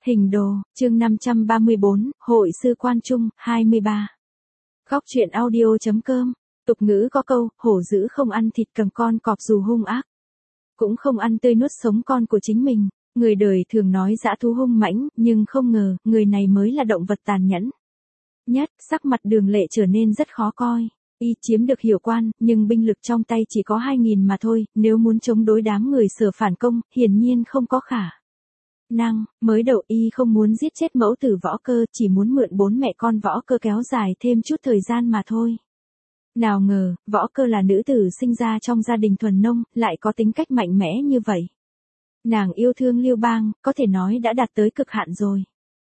Hình đồ, chương 534, Hội sư quan trung, 23. Góc truyện audio.com. Tục ngữ có câu, hổ dữ không ăn thịt cầm con cọp dù hung ác, cũng không ăn tươi nuốt sống con của chính mình. Người đời thường nói dã thú hung mãnh, nhưng không ngờ, người này mới là động vật tàn nhẫn nhất. Sắc mặt Đường Lệ trở nên rất khó coi. Y chiếm được Hiểu Quan, nhưng binh lực trong tay chỉ có 2.000 mà thôi, nếu muốn chống đối đám người Sở phản công, hiển nhiên không có khả năng. Mới đầu Y không muốn giết chết mẫu tử Võ Cơ, chỉ muốn mượn 4 mẹ con Võ Cơ kéo dài thêm chút thời gian mà thôi. Nào ngờ, Võ Cơ là nữ tử sinh ra trong gia đình thuần nông, lại có tính cách mạnh mẽ như vậy. Nàng yêu thương Lưu Bang, có thể nói đã đạt tới cực hạn rồi.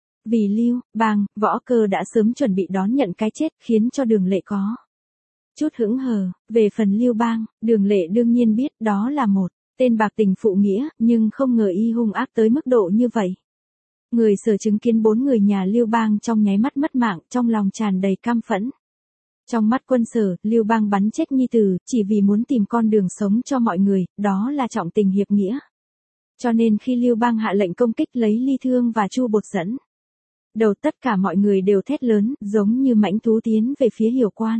Vì Lưu Bang, Võ Cơ đã sớm chuẩn bị đón nhận cái chết, khiến cho Đường Lệ có chút hững hờ. Về phần Lưu Bang, Đường Lệ đương nhiên biết đó là một tên bạc tình phụ nghĩa, nhưng không ngờ y hung ác tới mức độ như vậy. Người Sở chứng kiến 4 người nhà Lưu Bang trong nháy mắt mất mạng, trong lòng tràn đầy căm phẫn. Trong mắt Quân Sở, Lưu Bang bắn chết nhi tử, chỉ vì muốn tìm con đường sống cho mọi người, đó là trọng tình hiệp nghĩa. Cho nên khi Lưu Bang hạ lệnh công kích lấy Ly Thương và Chu Bột dẫn đầu, tất cả mọi người đều thét lớn, giống như mãnh thú tiến về phía Hiểu Quan.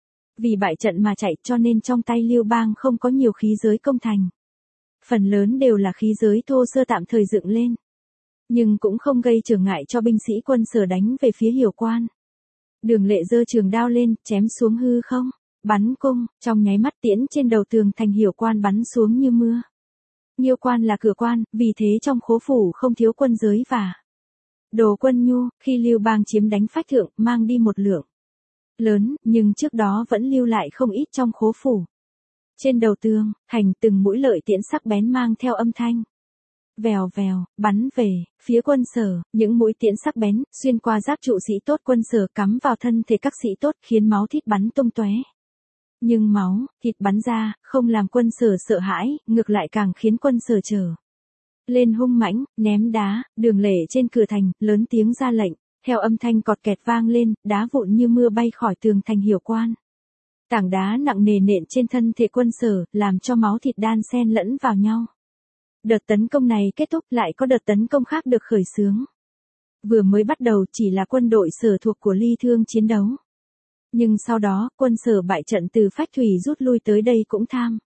Vì bại trận mà chạy, cho nên trong tay Lưu Bang không có nhiều khí giới công thành. Phần lớn đều là khí giới thô sơ tạm thời dựng lên. Nhưng cũng không gây trở ngại cho binh sĩ Quân Sở đánh về phía Hiểu Quan. Đường Lệ giơ trường đao lên, chém xuống hư không, bắn cung, trong nháy mắt tiễn trên đầu tường thành Hiểu Quan bắn xuống như mưa. Nhiêu quan là cửa quan, vì thế trong khố phủ không thiếu quân giới và đồ quân nhu. Khi Lưu Bang chiếm đánh Phách Thượng, mang đi một lượng lớn, nhưng trước đó vẫn lưu lại không ít trong khố phủ. Trên đầu tường thành, từng mũi lợi tiễn sắc bén mang theo âm thanh vèo vèo, bắn về phía Quân Sở. Những mũi tiễn sắc bén xuyên qua giáp trụ sĩ tốt Quân Sở, cắm vào thân thể các sĩ tốt, khiến máu thịt bắn tung tóe. Nhưng máu thịt bắn ra không làm Quân Sở sợ hãi, ngược lại càng khiến Quân Sở trở lên hung mãnh, ném đá. Đường Lệ trên cửa thành lớn tiếng ra lệnh, theo âm thanh cọt kẹt vang lên, đá vụn như mưa bay khỏi tường thành Hiểu Quan. Tảng đá nặng nề nện trên thân thể Quân Sở, làm cho máu thịt đan xen lẫn vào nhau. Đợt tấn công này kết thúc, lại có đợt tấn công khác được khởi xướng. Vừa mới bắt đầu chỉ là quân đội Sở thuộc của Ly Thương chiến đấu. Nhưng sau đó, Quân Sở bại trận từ Phách Thủy rút lui tới đây cũng tham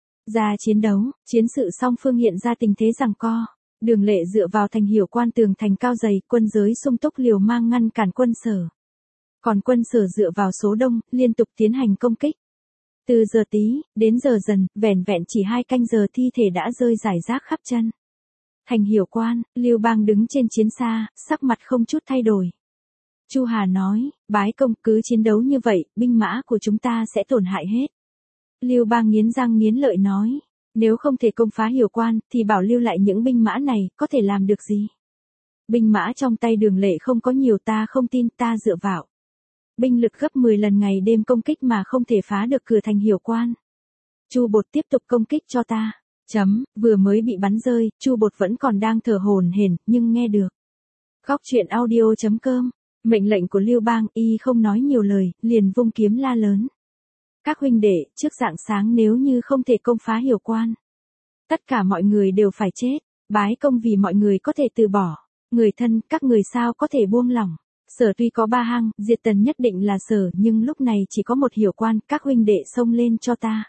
ra chiến đấu. Chiến sự song phương hiện ra tình thế giằng co. Đường Lệ dựa vào thành Hiểu Quan tường thành cao dày, quân giới sung túc liều mang ngăn cản Quân Sở. Còn Quân Sở dựa vào số đông, liên tục tiến hành công kích. Từ giờ tí đến giờ dần, vẻn vẹn chỉ 2 canh giờ thi thể đã rơi rải rác khắp chân thành Hiểu Quan. Lưu Bang đứng trên chiến xa, sắc mặt không chút thay đổi. Chu Hà nói, bái công, cứ chiến đấu như vậy, binh mã của chúng ta sẽ tổn hại hết. Lưu Bang nghiến răng nghiến lợi nói, nếu không thể công phá Hiểu Quan, thì bảo lưu lại những binh mã này, có thể làm được gì? Binh mã trong tay Đường Lệ không có nhiều, ta không tin. Ta dựa vào binh lực gấp 10 lần ngày đêm công kích mà không thể phá được cửa thành Hiểu Quan. Chu Bột tiếp tục công kích cho ta. Vừa mới bị bắn rơi, Chu Bột vẫn còn đang thở hổn hển, nhưng nghe được. Góc truyện audio.com. Mệnh lệnh của Lưu Bang, y không nói nhiều lời, liền vung kiếm la lớn. Các huynh đệ, trước rạng sáng nếu như không thể công phá Hiểu Quan, tất cả mọi người đều phải chết. Bái công, vì mọi người có thể từ bỏ người thân, các người sao có thể buông lỏng. Sở tuy có 3 hang, diệt tần nhất định là Sở, nhưng lúc này chỉ có một Hiểu Quan, các huynh đệ xông lên cho ta.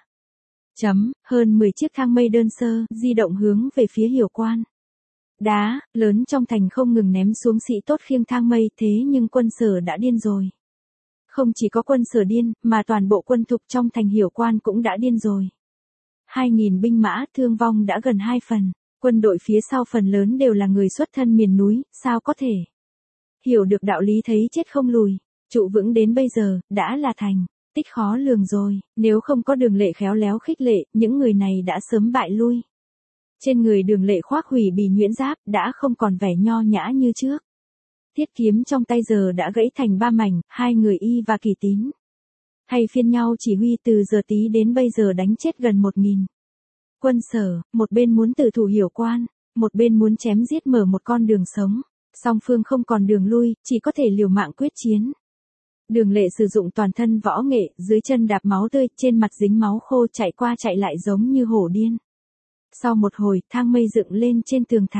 Hơn 10 chiếc thang mây đơn sơ, di động hướng về phía Hiểu Quan. Đá lớn trong thành không ngừng ném xuống sĩ tốt khiêng thang mây, thế nhưng Quân Sở đã điên rồi. Không chỉ có Quân Sở điên, mà toàn bộ quân thục trong thành Hiểu Quan cũng đã điên rồi. 2.000 binh mã, thương vong đã gần 2 phần. Quân đội phía sau phần lớn đều là người xuất thân miền núi, sao có thể hiểu được đạo lý thấy chết không lùi, trụ vững đến bây giờ, đã là thành tích khó lường rồi. Nếu không có Đường Lệ khéo léo khích lệ, những người này đã sớm bại lui. Trên người Đường Lệ khoác hủy bì nhuyễn giáp, đã không còn vẻ nho nhã như trước. Thiết kiếm trong tay giờ đã gãy thành 3 mảnh, 2 người Y và Kỳ Tín thay phiên nhau chỉ huy, từ giờ tí đến bây giờ đánh chết gần 1.000 Quân Sở. Một bên muốn tử thủ Hiểu Quan, một bên muốn chém giết mở một con đường sống. Song phương không còn đường lui, chỉ có thể liều mạng quyết chiến. Đường Lệ sử dụng toàn thân võ nghệ, dưới chân đạp máu tươi, trên mặt dính máu khô, chạy qua chạy lại giống như hổ điên. Sau một hồi, thang mây dựng lên trên tường thành.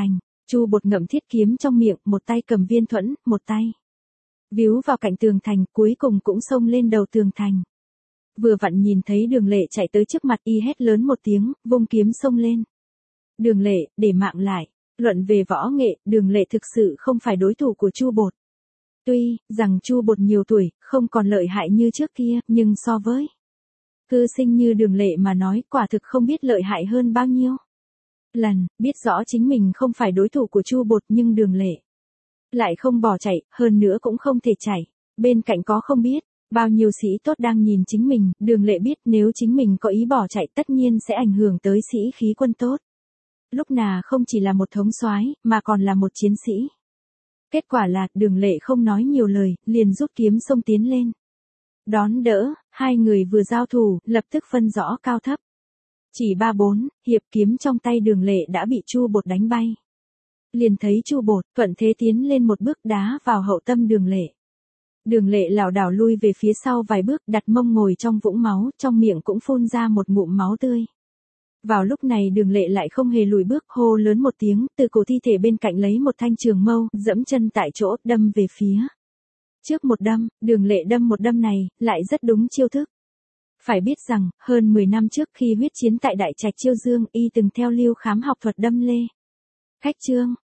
Chu Bột ngậm thiết kiếm trong miệng, một tay cầm viên thuẫn, một tay víu vào cạnh tường thành, cuối cùng cũng xông lên đầu tường thành. Vừa vặn nhìn thấy Đường Lệ chạy tới trước mặt, y hét lớn một tiếng, vung kiếm xông lên. Đường Lệ, để mạng lại. Luận về võ nghệ, Đường Lệ thực sự không phải đối thủ của Chu Bột. Tuy rằng Chu Bột nhiều tuổi, không còn lợi hại như trước kia, nhưng so với cư sinh như Đường Lệ mà nói, quả thực không biết lợi hại hơn bao nhiêu lần. Biết rõ chính mình không phải đối thủ của Chu Bột, nhưng Đường Lệ lại không bỏ chạy, hơn nữa cũng không thể chạy. Bên cạnh có không biết bao nhiêu sĩ tốt đang nhìn chính mình, Đường Lệ biết nếu chính mình có ý bỏ chạy tất nhiên sẽ ảnh hưởng tới sĩ khí quân tốt. Lúc nào không chỉ là một thống soái, mà còn là một chiến sĩ. Kết quả là, Đường Lệ không nói nhiều lời, liền rút kiếm xông tiến lên. Đón đỡ, hai người vừa giao thủ, lập tức phân rõ cao thấp. Chỉ 3-4 hiệp, kiếm trong tay Đường Lệ đã bị Chu Bột đánh bay. Liền thấy Chu Bột thuận thế tiến lên một bước đá vào hậu tâm Đường Lệ. Đường Lệ lảo đảo lui về phía sau vài bước, đặt mông ngồi trong vũng máu, trong miệng cũng phun ra một ngụm máu tươi. Vào lúc này Đường Lệ lại không hề lùi bước, hô lớn một tiếng, từ cổ thi thể bên cạnh lấy một thanh trường mâu, dẫm chân tại chỗ, đâm về phía trước một đâm. Đường Lệ đâm một đâm này, lại rất đúng chiêu thức. Phải biết rằng, hơn 10 năm trước khi huyết chiến tại Đại Trạch Chiêu Dương, y từng theo Lưu Khám học thuật đâm lê. Khách Trương,